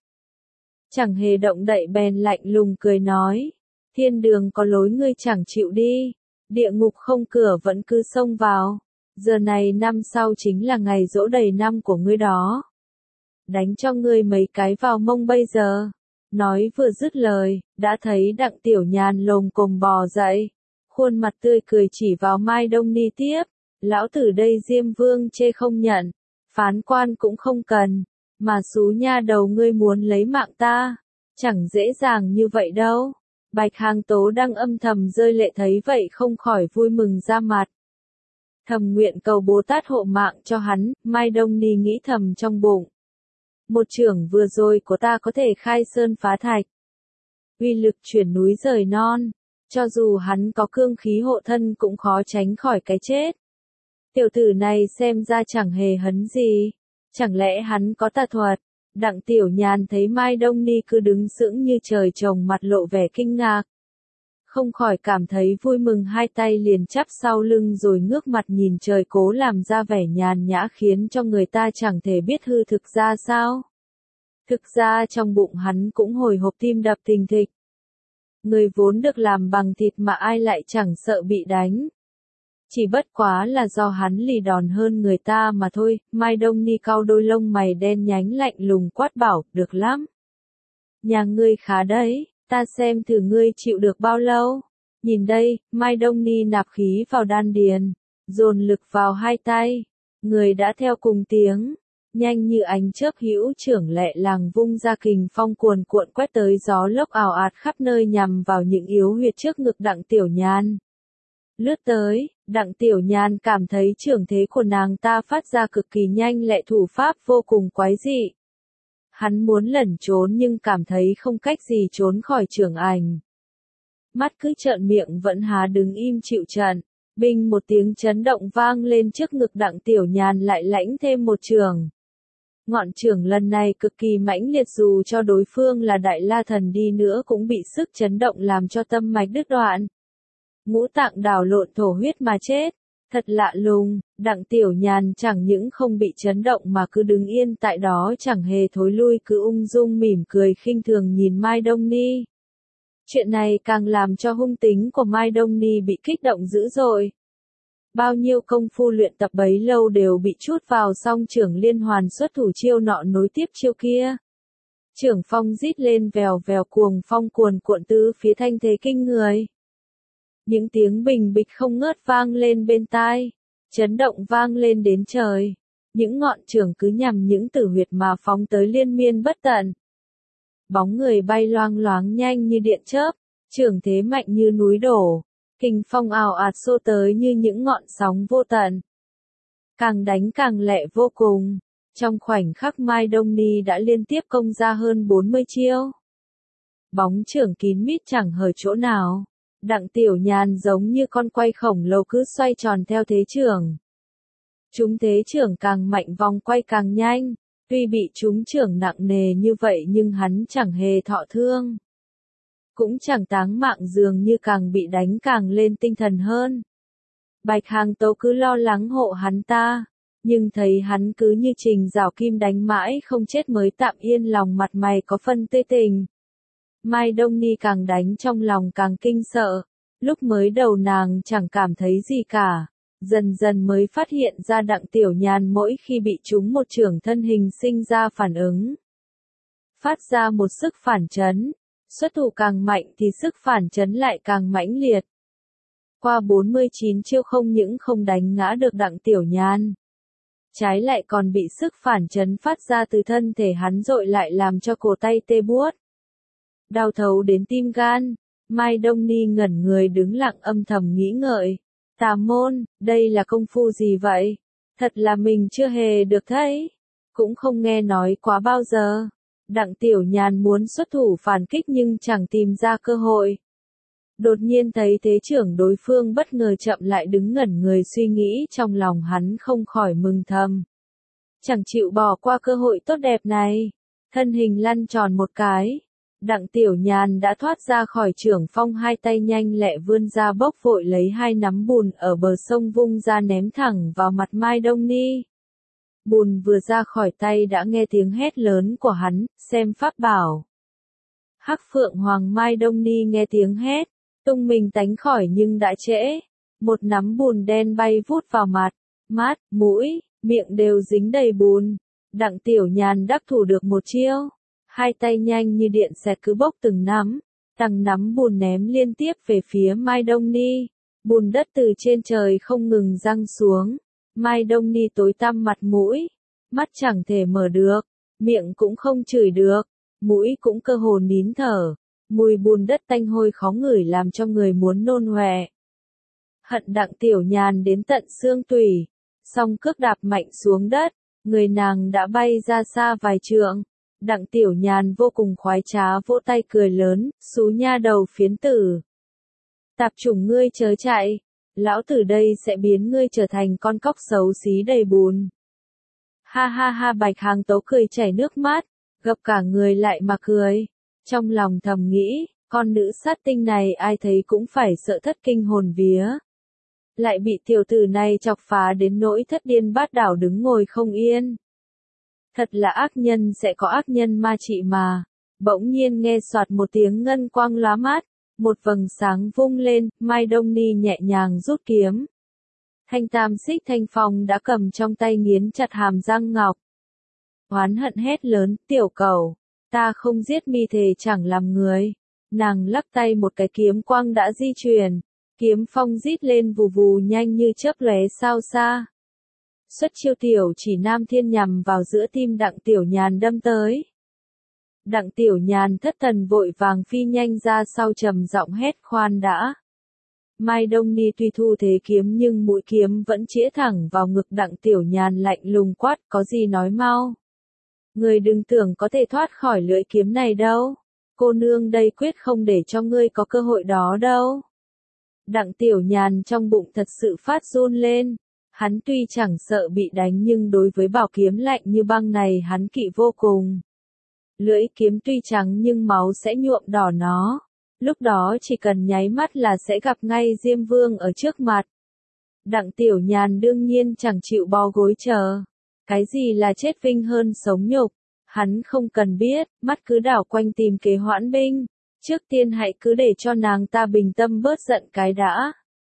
chẳng hề động đậy bèn lạnh lùng cười nói, thiên đường có lối ngươi chẳng chịu đi, địa ngục không cửa vẫn cứ xông vào, giờ này năm sau chính là ngày giỗ đầy năm của ngươi đó. Đánh cho ngươi mấy cái vào mông bây giờ. Nói vừa dứt lời, đã thấy Đặng Tiểu Nhan lồm cồm bò dậy, khuôn mặt tươi cười chỉ vào Mai Đông Ni tiếp, lão tử đây Diêm Vương chê không nhận, phán quan cũng không cần, mà xú nha đầu ngươi muốn lấy mạng ta, chẳng dễ dàng như vậy đâu. Bạch Hàng Tố đang âm thầm rơi lệ thấy vậy không khỏi vui mừng ra mặt. Thầm nguyện cầu Bồ Tát hộ mạng cho hắn, Mai Đông Ni nghĩ thầm trong bụng. Một chưởng vừa rồi của ta có thể khai sơn phá thạch, uy lực chuyển núi rời non, cho dù hắn có cương khí hộ thân cũng khó tránh khỏi cái chết. Tiểu tử này xem ra chẳng hề hấn gì, chẳng lẽ hắn có tà thuật? Đặng Tiểu Nhan thấy Mai Đông Ni cứ đứng sững như trời trồng mặt lộ vẻ kinh ngạc. Không khỏi cảm thấy vui mừng, hai tay liền chắp sau lưng rồi ngước mặt nhìn trời cố làm ra vẻ nhàn nhã khiến cho người ta chẳng thể biết hư thực ra sao. Thực ra trong bụng hắn cũng hồi hộp tim đập thình thịch. Người vốn được làm bằng thịt mà ai lại chẳng sợ bị đánh. Chỉ bất quá là do hắn lì đòn hơn người ta mà thôi. Mai Đông Ni cau đôi lông mày đen nhánh lạnh lùng quát bảo, được lắm. Nhà ngươi khá đấy, ta xem thử ngươi chịu được bao lâu. Nhìn đây, Mai Đông Ni nạp khí vào đan điền, dồn lực vào hai tay, người đã theo cùng tiếng, nhanh như ánh chớp hữu trưởng lẹ làng vung ra kình phong cuồn cuộn quét tới, gió lốc ào ạt khắp nơi nhằm vào những yếu huyệt trước ngực Đặng Tiểu Nhan. Lướt tới, Đặng Tiểu Nhan cảm thấy trưởng thế của nàng ta phát ra cực kỳ nhanh lẹ, thủ pháp vô cùng quái dị. Hắn muốn lẩn trốn nhưng cảm thấy không cách gì trốn khỏi trưởng ảnh. Mắt cứ trợn miệng vẫn há đứng im chịu trận. Binh một tiếng chấn động vang lên trước ngực Đặng Tiểu Nhan lại lãnh thêm một trường. Ngọn trường lần này cực kỳ mãnh liệt, dù cho đối phương là Đại La Thần đi nữa cũng bị sức chấn động làm cho tâm mạch đứt đoạn. Ngũ tạng đảo lộn thổ huyết mà chết. Thật lạ lùng, Đặng Tiểu Nhan chẳng những không bị chấn động mà cứ đứng yên tại đó chẳng hề thối lui, cứ ung dung mỉm cười khinh thường nhìn Mai Đông Ni. Chuyện này càng làm cho hung tính của Mai Đông Ni bị kích động dữ dội. Bao nhiêu công phu luyện tập bấy lâu đều bị trút vào song trưởng liên hoàn xuất thủ chiêu nọ nối tiếp chiêu kia. Trưởng phong rít lên vèo vèo, cuồng phong cuồn cuộn tứ phía, thanh thế kinh người. Những tiếng bình bịch không ngớt vang lên bên tai, chấn động vang lên đến trời. Những ngọn trường cứ nhằm những tử huyệt mà phóng tới liên miên bất tận. Bóng người bay loang loáng nhanh như điện chớp, trường thế mạnh như núi đổ, kình phong ào ạt xô tới như những ngọn sóng vô tận. Càng đánh càng lẹ vô cùng, trong khoảnh khắc Mai Đông Ni đã liên tiếp công ra hơn 40 chiêu. Bóng trưởng kín mít chẳng hở chỗ nào. Đặng Tiểu Nhan giống như con quay khổng lồ cứ xoay tròn theo thế trưởng. Chúng thế trưởng càng mạnh vòng quay càng nhanh, tuy bị chúng trưởng nặng nề như vậy nhưng hắn chẳng hề thọ thương. Cũng chẳng táng mạng, dường như càng bị đánh càng lên tinh thần hơn. Bạch Hàng Tố cứ lo lắng hộ hắn ta, nhưng thấy hắn cứ như trình rào kim đánh mãi không chết mới tạm yên lòng, mặt mày có phân tươi tình. Mai Đông Ni càng đánh trong lòng càng kinh sợ, lúc mới đầu nàng chẳng cảm thấy gì cả, dần dần mới phát hiện ra Đặng Tiểu Nhan mỗi khi bị trúng một chưởng thân hình sinh ra phản ứng. Phát ra một sức phản chấn, xuất thủ càng mạnh thì sức phản chấn lại càng mãnh liệt. Qua 49 chiêu không những không đánh ngã được Đặng Tiểu Nhàn, trái lại còn bị sức phản chấn phát ra từ thân thể hắn dội lại làm cho cổ tay tê buốt. Đau thấu đến tim gan, Mai Đông Ni ngẩn người đứng lặng âm thầm nghĩ ngợi. Tà môn, đây là công phu gì vậy? Thật là mình chưa hề được thấy, cũng không nghe nói quá bao giờ. Đặng Tiểu Nhàn muốn xuất thủ phản kích nhưng chẳng tìm ra cơ hội. Đột nhiên thấy thế trưởng đối phương bất ngờ chậm lại đứng ngẩn người suy nghĩ trong lòng hắn không khỏi mừng thầm. Chẳng chịu bỏ qua cơ hội tốt đẹp này. Thân hình lăn tròn một cái. Đặng Tiểu Nhàn đã thoát ra khỏi chưởng phong, hai tay nhanh lẹ vươn ra bốc vội lấy hai nắm bùn ở bờ sông vung ra ném thẳng vào mặt Mai Đông Ni. Bùn vừa ra khỏi tay đã nghe tiếng hét lớn của hắn, xem pháp bảo. Hắc Phượng Hoàng Mai Đông Ni nghe tiếng hét, tung mình tránh khỏi nhưng đã trễ. Một nắm bùn đen bay vút vào mặt, mắt, mũi, miệng đều dính đầy bùn. Đặng Tiểu Nhàn đắc thủ được một chiêu. Hai tay nhanh như điện xẹt cứ bốc từng nắm bùn ném liên tiếp về phía Mai Đông Ni. Bùn đất từ trên trời không ngừng giăng xuống. Mai Đông Ni tối tăm mặt mũi, mắt chẳng thể mở được, miệng cũng không chửi được, mũi cũng cơ hồ nín thở. Mùi bùn đất tanh hôi khó ngửi làm cho người muốn nôn ọe. Hận Đặng Tiểu Nhàn đến tận xương tủy, song cước đạp mạnh xuống đất, người nàng đã bay ra xa vài trượng. Đặng Tiểu Nhàn vô cùng khoái trá vỗ tay cười lớn, xú nha đầu phiến tử. Tạp chủng ngươi chớ chạy, lão tử đây sẽ biến ngươi trở thành con cóc xấu xí đầy bùn. Ha ha ha, Bạch Hàng Tấu cười chảy nước mắt, gập cả người lại mà cười. Trong lòng thầm nghĩ, con nữ sát tinh này ai thấy cũng phải sợ thất kinh hồn vía. Lại bị tiểu tử này chọc phá đến nỗi thất điên bát đảo đứng ngồi không yên. Thật là ác nhân sẽ có ác nhân ma trị mà. Bỗng nhiên nghe soạt một tiếng ngân quang lóa mắt, một vầng sáng vung lên, Mai Đông Ni nhẹ nhàng rút kiếm. Thanh Tam Xích Thanh Phong đã cầm trong tay nghiến chặt hàm răng ngọc. Oán hận hét lớn, tiểu cẩu, ta không giết mi thề chẳng làm người. Nàng lắc tay một cái kiếm quang đã di chuyển, kiếm phong rít lên vù vù nhanh như chớp lóe sao xa. Xuất chiêu tiểu chỉ Nam Thiên nhằm vào giữa tim Đặng Tiểu Nhàn đâm tới. Đặng Tiểu Nhàn thất thần vội vàng phi nhanh ra sau trầm giọng hét khoan đã. Mai Đông Ni tuy thu thế kiếm nhưng mũi kiếm vẫn chĩa thẳng vào ngực Đặng Tiểu Nhàn lạnh lùng quát, có gì nói mau. Người đừng tưởng có thể thoát khỏi lưỡi kiếm này đâu. Cô nương đây quyết không để cho ngươi có cơ hội đó đâu. Đặng Tiểu Nhàn trong bụng thật sự phát run lên. Hắn tuy chẳng sợ bị đánh nhưng đối với bảo kiếm lạnh như băng này hắn kỵ vô cùng. Lưỡi kiếm tuy trắng nhưng máu sẽ nhuộm đỏ nó. Lúc đó chỉ cần nháy mắt là sẽ gặp ngay Diêm Vương ở trước mặt. Đặng Tiểu Nhàn đương nhiên chẳng chịu bó gối chờ. Cái gì là chết vinh hơn sống nhục, hắn không cần biết, mắt cứ đảo quanh tìm kế hoãn binh. Trước tiên hãy cứ để cho nàng ta bình tâm bớt giận cái đã.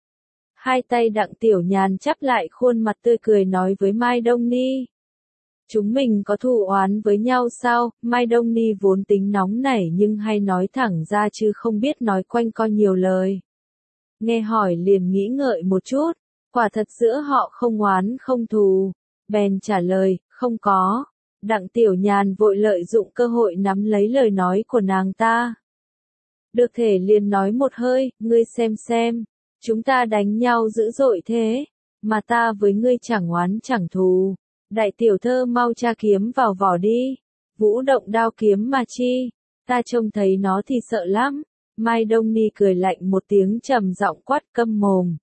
Hai tay Đặng Tiểu Nhàn chắp lại khuôn mặt tươi cười nói với Mai Đông Ni. Chúng mình có thù oán với nhau sao? Mai Đông Ni vốn tính nóng nảy nhưng hay nói thẳng ra chứ không biết nói quanh co nhiều lời. Nghe hỏi liền nghĩ ngợi một chút, quả thật giữa họ không oán không thù. Bèn trả lời, không có. Đặng Tiểu Nhàn vội lợi dụng cơ hội nắm lấy lời nói của nàng ta. Được thể liền nói một hơi, ngươi xem. Chúng ta đánh nhau dữ dội thế, mà ta với ngươi chẳng oán chẳng thù. Đại tiểu thơ mau tra kiếm vào vỏ đi. Vũ động đao kiếm mà chi. Ta trông thấy nó thì sợ lắm. Mai Đông Ni cười lạnh một tiếng trầm giọng quát câm mồm.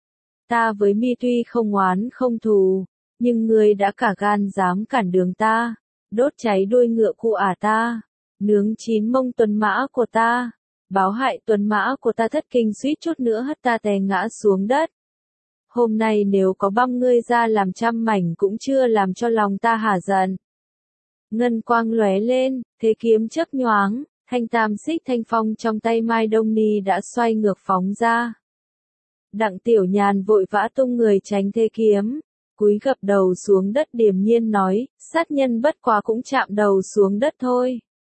Ta với mi tuy không oán không thù, nhưng ngươi đã cả gan dám cản đường ta, đốt cháy đuôi ngựa của ta, nướng chín mông tuần mã của ta, báo hại tuần mã của ta thất kinh suýt chút nữa hất ta té ngã xuống đất. Hôm nay nếu có băm ngươi ra làm trăm mảnh cũng chưa làm cho lòng ta hả giận. Ngân quang lóe lên, thế kiếm chớp nhoáng, thanh tam xích thanh phong trong tay Mai Đông Ni đã xoay ngược phóng ra. Đặng Tiểu Nhàn vội vã tung người tránh thế kiếm, cúi gập đầu xuống đất điềm nhiên nói, sát nhân bất quá cũng chạm đầu xuống đất thôi.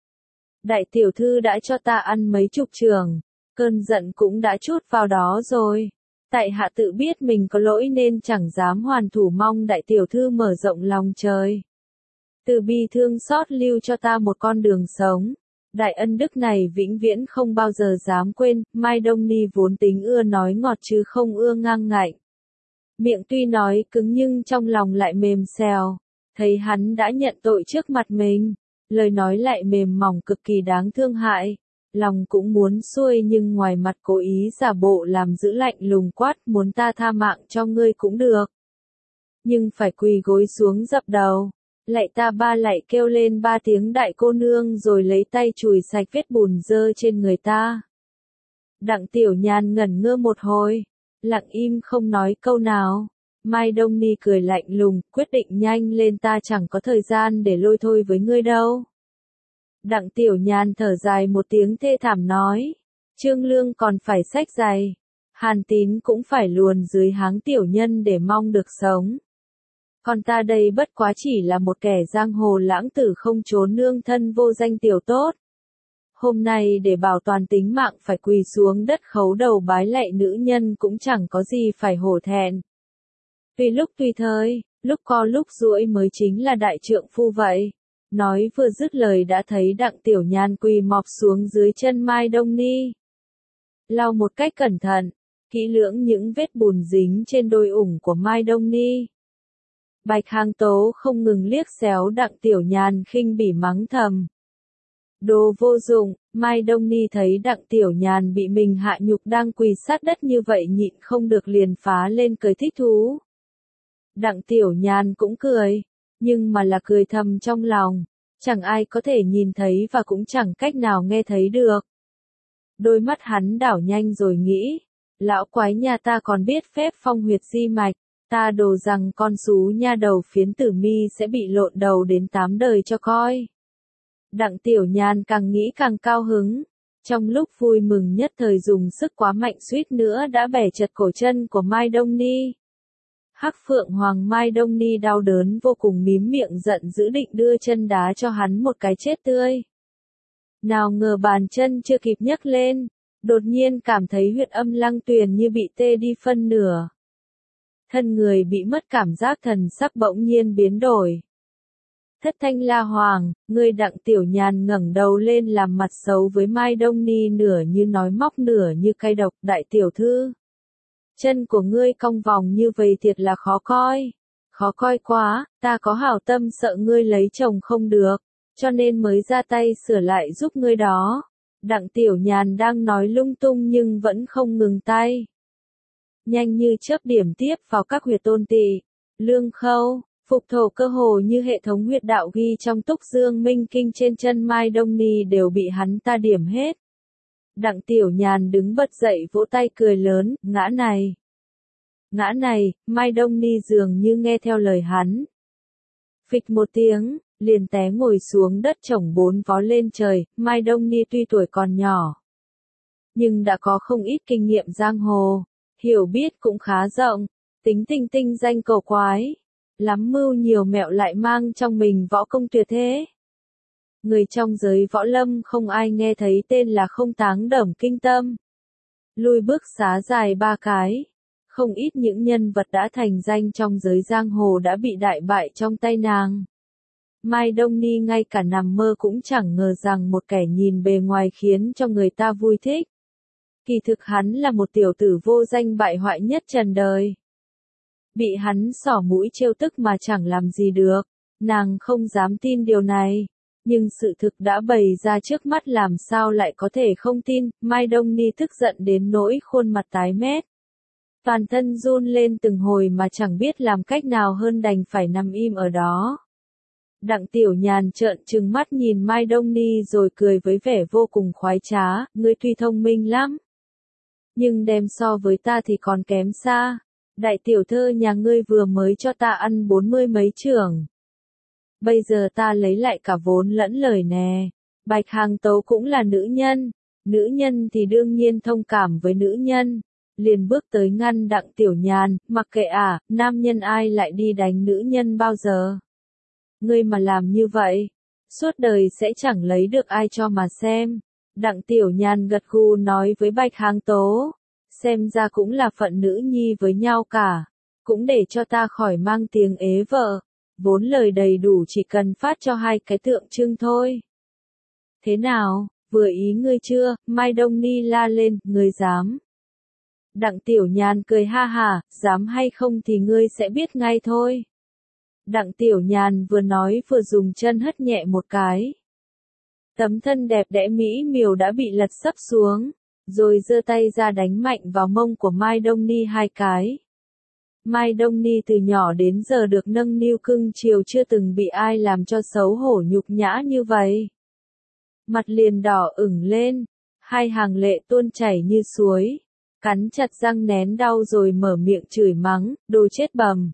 Đại tiểu thư đã cho ta ăn mấy chục trường, cơn giận cũng đã trút vào đó rồi. Tại hạ tự biết mình có lỗi nên chẳng dám hoàn thủ, mong đại tiểu thư mở rộng lòng trời. Từ bi thương xót lưu cho ta một con đường sống. Đại ân đức này vĩnh viễn không bao giờ dám quên. Mai Đông Ni vốn tính ưa nói ngọt chứ không ưa ngang ngạnh. Miệng tuy nói cứng nhưng trong lòng lại mềm xèo. Thấy hắn đã nhận tội trước mặt mình, lời nói lại mềm mỏng cực kỳ đáng thương hại. Lòng cũng muốn xuôi nhưng ngoài mặt cố ý giả bộ làm giữ lạnh lùng quát, muốn ta tha mạng cho ngươi cũng được. Nhưng phải quỳ gối xuống dập đầu. Lạy ta ba lạy, kêu lên 3 tiếng đại cô nương rồi lấy tay chùi sạch vết bùn dơ trên người ta. Đặng Tiểu Nhàn ngẩn ngơ một hồi, lặng im không nói câu nào. Mai Đông Ni cười lạnh lùng, quyết định nhanh lên, ta chẳng có thời gian để lôi thôi với ngươi đâu. Đặng Tiểu Nhàn thở dài một tiếng thê thảm nói, Trương Lương còn phải xách giày, Hàn Tín cũng phải luồn dưới háng tiểu nhân để mong được sống. Còn ta đây bất quá chỉ là một kẻ giang hồ lãng tử không trốn nương thân vô danh tiểu tốt. Hôm nay để bảo toàn tính mạng phải quỳ xuống đất khấu đầu bái lạy nữ nhân cũng chẳng có gì phải hổ thẹn. Tùy lúc tùy thời, lúc co lúc duỗi mới chính là đại trượng phu vậy. Nói vừa dứt lời đã thấy Đặng Tiểu Nhàn quỳ mọp xuống dưới chân Mai Đông Ni. Lau một cách cẩn thận, kỹ lưỡng những vết bùn dính trên đôi ủng của Mai Đông Ni. Bạch Hằng Tố không ngừng liếc xéo Đặng Tiểu Nhàn khinh bỉ mắng thầm. Đồ vô dụng. Mai Đông Ni thấy Đặng Tiểu Nhàn bị mình hạ nhục đang quỳ sát đất như vậy nhịn không được liền phá lên cười thích thú. Đặng Tiểu Nhàn cũng cười, nhưng mà là cười thầm trong lòng, chẳng ai có thể nhìn thấy và cũng chẳng cách nào nghe thấy được. Đôi mắt hắn đảo nhanh rồi nghĩ, lão quái nhà ta còn biết phép phong huyệt di mạch, ta đồ rằng con sú nha đầu phiến tử mi sẽ bị lộn đầu đến 8 đời cho coi. Đặng Tiểu Nhàn càng nghĩ càng cao hứng, trong lúc vui mừng nhất thời dùng sức quá mạnh suýt nữa đã bẻ chật cổ chân của Mai Đông Ni. Hắc Phượng Hoàng Mai Đông Ni đau đớn vô cùng mím miệng giận dữ định đưa chân đá cho hắn một cái chết tươi. Nào ngờ bàn chân chưa kịp nhấc lên, đột nhiên cảm thấy huyệt âm Lăng Tuyền như bị tê đi phân nửa. Thân người bị mất cảm giác, thần sắc bỗng nhiên biến đổi. Thất Thanh La Hoàng, ngươi Đặng Tiểu Nhàn ngẩng đầu lên làm mặt xấu với Mai Đông Ni, nửa như nói móc nửa như cay độc, đại tiểu thư. Chân của ngươi cong vòng như vậy thiệt là khó coi. Khó coi quá, ta có hảo tâm sợ ngươi lấy chồng không được, cho nên mới ra tay sửa lại giúp ngươi đó. Đặng Tiểu Nhàn đang nói lung tung nhưng vẫn không ngừng tay. Nhanh như chớp điểm tiếp vào các huyệt tôn tỵ, lương khâu, phục thổ, cơ hồ như hệ thống huyệt đạo ghi trong Túc Dương Minh Kinh trên chân Mai Đông Ni đều bị hắn ta điểm hết. Đặng Tiểu Nhàn đứng bật dậy vỗ tay cười lớn, ngã này. Ngã này, Mai Đông Ni dường như nghe theo lời hắn. Phịch một tiếng, liền té ngồi xuống đất chổng 4 vó lên trời. Mai Đông Ni tuy tuổi còn nhỏ, nhưng đã có không ít kinh nghiệm giang hồ, hiểu biết cũng khá rộng, tính tình tinh danh cầu quái, lắm mưu nhiều mẹo lại mang trong mình võ công tuyệt thế. Người trong giới võ lâm không ai nghe thấy tên là Không Táng Đổng Kinh Tâm. Lui bước xá dài 3 cái. Không ít những nhân vật đã thành danh trong giới giang hồ đã bị đại bại trong tay nàng. Mai Đông Ni ngay cả nằm mơ cũng chẳng ngờ rằng một kẻ nhìn bề ngoài khiến cho người ta vui thích. Kỳ thực hắn là một tiểu tử vô danh bại hoại nhất trần đời. Bị hắn xỏ mũi trêu tức mà chẳng làm gì được. Nàng không dám tin điều này. Nhưng sự thực đã bày ra trước mắt, làm sao lại có thể không tin. Mai Đông Ni tức giận đến nỗi khuôn mặt tái mét. Toàn thân run lên từng hồi mà chẳng biết làm cách nào hơn đành phải nằm im ở đó. Đặng Tiểu Nhàn trợn trừng mắt nhìn Mai Đông Ni rồi cười với vẻ vô cùng khoái trá, ngươi tuy thông minh lắm, nhưng đem so với ta thì còn kém xa. Đại tiểu thơ nhà ngươi vừa mới cho ta ăn 40 mấy chưởng. Bây giờ ta lấy lại cả vốn lẫn lời nè. Bạch Hằng Tố cũng là nữ nhân thì đương nhiên thông cảm với nữ nhân. Liền bước tới ngăn Đặng Tiểu Nhàn, mặc kệ nam nhân ai lại đi đánh nữ nhân bao giờ. Ngươi mà làm như vậy, suốt đời sẽ chẳng lấy được ai cho mà xem. Đặng Tiểu Nhàn gật gù nói với Bạch Hằng Tố, xem ra cũng là phận nữ nhi với nhau cả, cũng để cho ta khỏi mang tiếng ế vợ, vốn lời đầy đủ chỉ cần phát cho hai cái tượng trưng thôi. Thế nào, vừa ý ngươi chưa? Mai Đông Ni la lên, ngươi dám. Đặng Tiểu Nhàn cười ha hả, dám hay không thì ngươi sẽ biết ngay thôi. Đặng Tiểu Nhàn vừa nói vừa dùng chân hất nhẹ một cái. Tấm thân đẹp đẽ mỹ miều đã bị lật sấp xuống, rồi giơ tay ra đánh mạnh vào mông của Mai Đông Ni hai cái. Mai Đông Ni từ nhỏ đến giờ được nâng niu cưng chiều chưa từng bị ai làm cho xấu hổ nhục nhã như vậy. Mặt liền đỏ ửng lên, hai hàng lệ tuôn chảy như suối, cắn chặt răng nén đau rồi mở miệng chửi mắng, đồ chết bầm.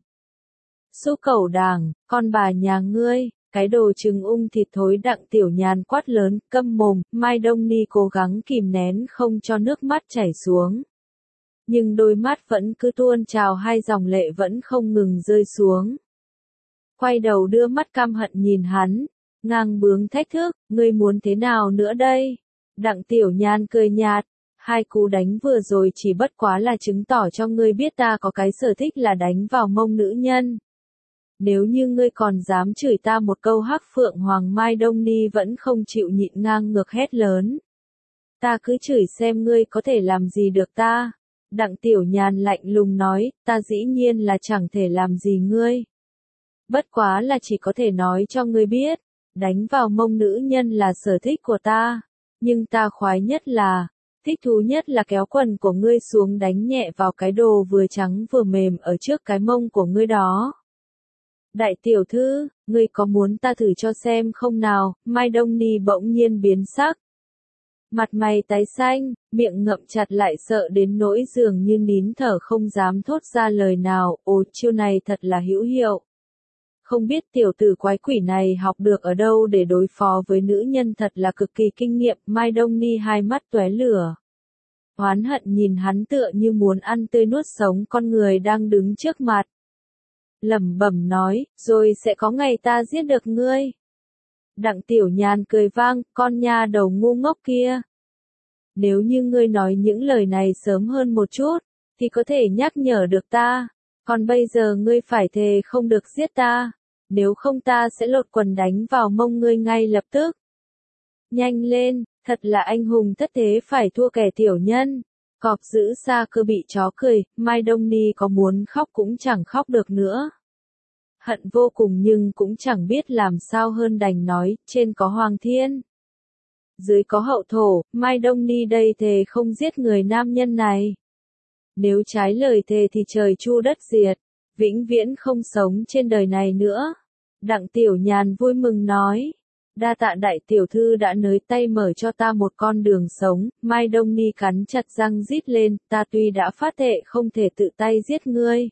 Xú cẩu đàng, con bà nhà ngươi, cái đồ trứng ung thịt thối. Đặng Tiểu Nhàn quát lớn, câm mồm. Mai Đông Ni cố gắng kìm nén không cho nước mắt chảy xuống. Nhưng đôi mắt vẫn cứ tuôn trào, hai dòng lệ vẫn không ngừng rơi xuống. Quay đầu đưa mắt căm hận nhìn hắn, ngang bướng thách thức, ngươi muốn thế nào nữa đây? Đặng Tiểu Nhàn cười nhạt, hai cú đánh vừa rồi chỉ bất quá là chứng tỏ cho ngươi biết ta có cái sở thích là đánh vào mông nữ nhân. Nếu như ngươi còn dám chửi ta một câu hắc phượng hoàng. Mai Đông Ni vẫn không chịu nhịn, ngang ngược hét lớn. Ta cứ chửi xem ngươi có thể làm gì được ta. Đặng Tiểu Nhàn lạnh lùng nói, ta dĩ nhiên là chẳng thể làm gì ngươi. Bất quá là chỉ có thể nói cho ngươi biết, đánh vào mông nữ nhân là sở thích của ta. Nhưng ta khoái nhất là, thích thú nhất là kéo quần của ngươi xuống đánh nhẹ vào cái đồ vừa trắng vừa mềm ở trước cái mông của ngươi đó. Đại tiểu thư, ngươi có muốn ta thử cho xem không nào? Mai Đông Ni bỗng nhiên biến sắc. Mặt mày tái xanh, miệng ngậm chặt lại sợ đến nỗi dường như nín thở không dám thốt ra lời nào. Ồ, chiêu này thật là hữu hiệu. Không biết tiểu tử quái quỷ này học được ở đâu để đối phó với nữ nhân, thật là cực kỳ kinh nghiệm. Mai Đông Ni hai mắt tóe lửa. Oán hận nhìn hắn tựa như muốn ăn tươi nuốt sống con người đang đứng trước mặt. Lẩm bẩm nói, rồi sẽ có ngày ta giết được ngươi. Đặng Tiểu Nhàn cười vang, con nha đầu ngu ngốc kia. Nếu như ngươi nói những lời này sớm hơn một chút, thì có thể nhắc nhở được ta. Còn bây giờ ngươi phải thề không được giết ta. Nếu không ta sẽ lột quần đánh vào mông ngươi ngay lập tức. Nhanh lên, thật là anh hùng thất thế phải thua kẻ tiểu nhân. Cọp giữ xa cơ bị chó cười, Mai Đông Ni có muốn khóc cũng chẳng khóc được nữa. Hận vô cùng nhưng cũng chẳng biết làm sao hơn, đành nói, trên có Hoàng Thiên, dưới có hậu thổ. Mai Đông Ni đây thề không giết người nam nhân này. Nếu trái lời thề thì trời chu đất diệt, vĩnh viễn không sống trên đời này nữa. Đặng Tiểu Nhàn vui mừng nói. Đa tạ đại tiểu thư đã nới tay mở cho ta một con đường sống. Mai Đông Ni cắn chặt răng rít lên, ta tuy đã phát thệ không thể tự tay giết ngươi,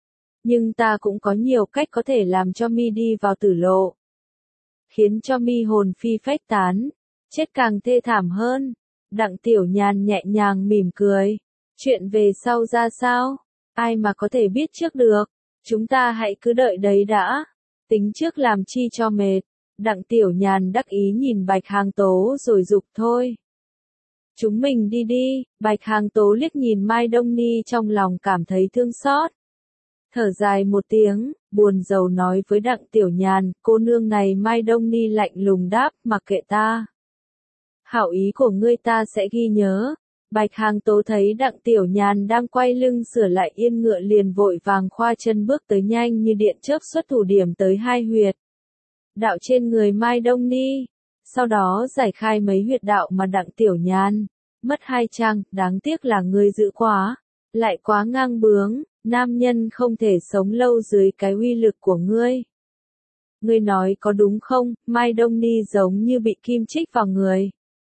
nhưng ta cũng có nhiều cách có thể làm cho mi đi vào tử lộ, khiến cho mi hồn phi phách tán, chết càng thê thảm hơn. Đặng Tiểu Nhàn nhẹ nhàng mỉm cười. Chuyện về sau ra sao? Ai mà có thể biết trước được. Chúng ta hãy cứ đợi đấy đã. Tính trước làm chi cho mệt. Đặng Tiểu Nhàn đắc ý nhìn Bạch Hàng Tố rồi dục thôi. Chúng mình đi đi. Bạch Hàng Tố liếc nhìn Mai Đông Ni trong lòng cảm thấy thương xót. Thở dài một tiếng, buồn rầu nói với Đặng Tiểu Nhàn, cô nương này. Mai Đông Ni lạnh lùng đáp, mặc kệ ta. Hảo ý của ngươi ta sẽ ghi nhớ. Bạch Hàng Tố thấy Đặng Tiểu Nhàn đang quay lưng sửa lại yên ngựa liền vội vàng khoa chân bước tới, nhanh như điện chớp xuất thủ điểm tới hai huyệt đạo trên người Mai Đông Ni. Sau đó giải khai mấy huyệt đạo mà Đặng Tiểu Nhàn mất hai trang. Đáng tiếc là ngươi dữ quá, lại quá ngang bướng, nam nhân không thể sống lâu dưới cái uy lực của ngươi. Ngươi nói có đúng không? Mai Đông Ni giống như bị kim chích vào người.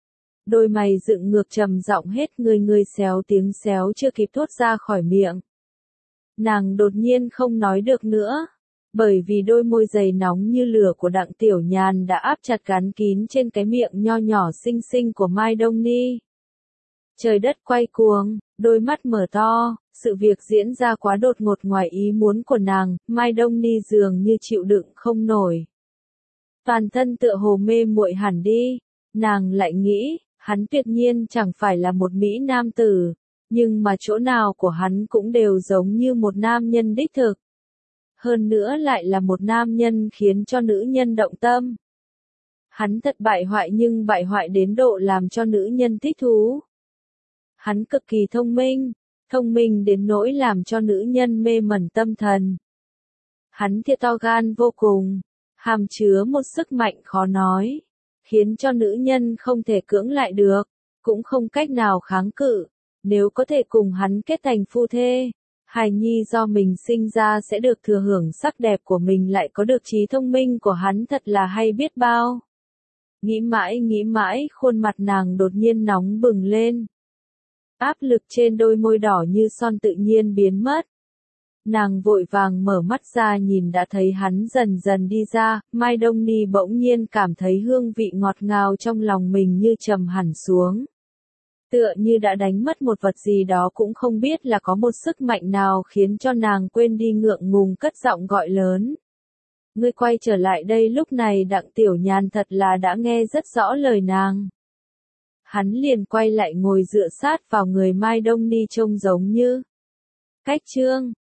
Đôi mày dựng ngược trầm giọng hết, ngươi xéo, tiếng xéo chưa kịp thốt ra khỏi miệng. Nàng đột nhiên không nói được nữa, bởi vì đôi môi dày nóng như lửa của Đặng Tiểu Nhàn đã áp chặt gắn kín trên cái miệng nho nhỏ xinh xinh của Mai Đông Ni. Trời đất quay cuồng, đôi mắt mở to, sự việc diễn ra quá đột ngột ngoài ý muốn của nàng. Mai Đông Ni dường như chịu đựng không nổi, toàn thân tựa hồ mê muội hẳn đi. Nàng lại nghĩ, hắn tuyệt nhiên chẳng phải là một mỹ nam tử, Nhưng mà chỗ nào của hắn cũng đều giống như một nam nhân đích thực. Hơn nữa lại là một nam nhân khiến cho nữ nhân động tâm. Hắn thật bại hoại nhưng bại hoại đến độ làm cho nữ nhân thích thú. Hắn cực kỳ thông minh đến nỗi làm cho nữ nhân mê mẩn tâm thần. Hắn thiệt to gan vô cùng, hàm chứa một sức mạnh khó nói, khiến cho nữ nhân không thể cưỡng lại được, cũng không cách nào kháng cự. Nếu có thể cùng hắn kết thành phu thê, hài nhi do mình sinh ra sẽ được thừa hưởng sắc đẹp của mình, lại có được trí thông minh của hắn, thật là hay biết bao. Nghĩ mãi, khuôn mặt nàng đột nhiên nóng bừng lên. Áp lực trên đôi môi đỏ như son tự nhiên biến mất. Nàng vội vàng mở mắt ra nhìn đã thấy hắn dần dần đi ra, Mai Đông Ni bỗng nhiên cảm thấy hương vị ngọt ngào trong lòng mình như trầm hẳn xuống. Tựa như đã đánh mất một vật gì đó, cũng không biết là có một sức mạnh nào khiến cho nàng quên đi ngượng ngùng cất giọng gọi lớn. Ngươi quay trở lại đây. Lúc này Đặng Tiểu Nhàn thật là đã nghe rất rõ lời nàng. Hắn liền quay lại ngồi dựa sát vào người Mai Đông Ni trông giống như cách trương.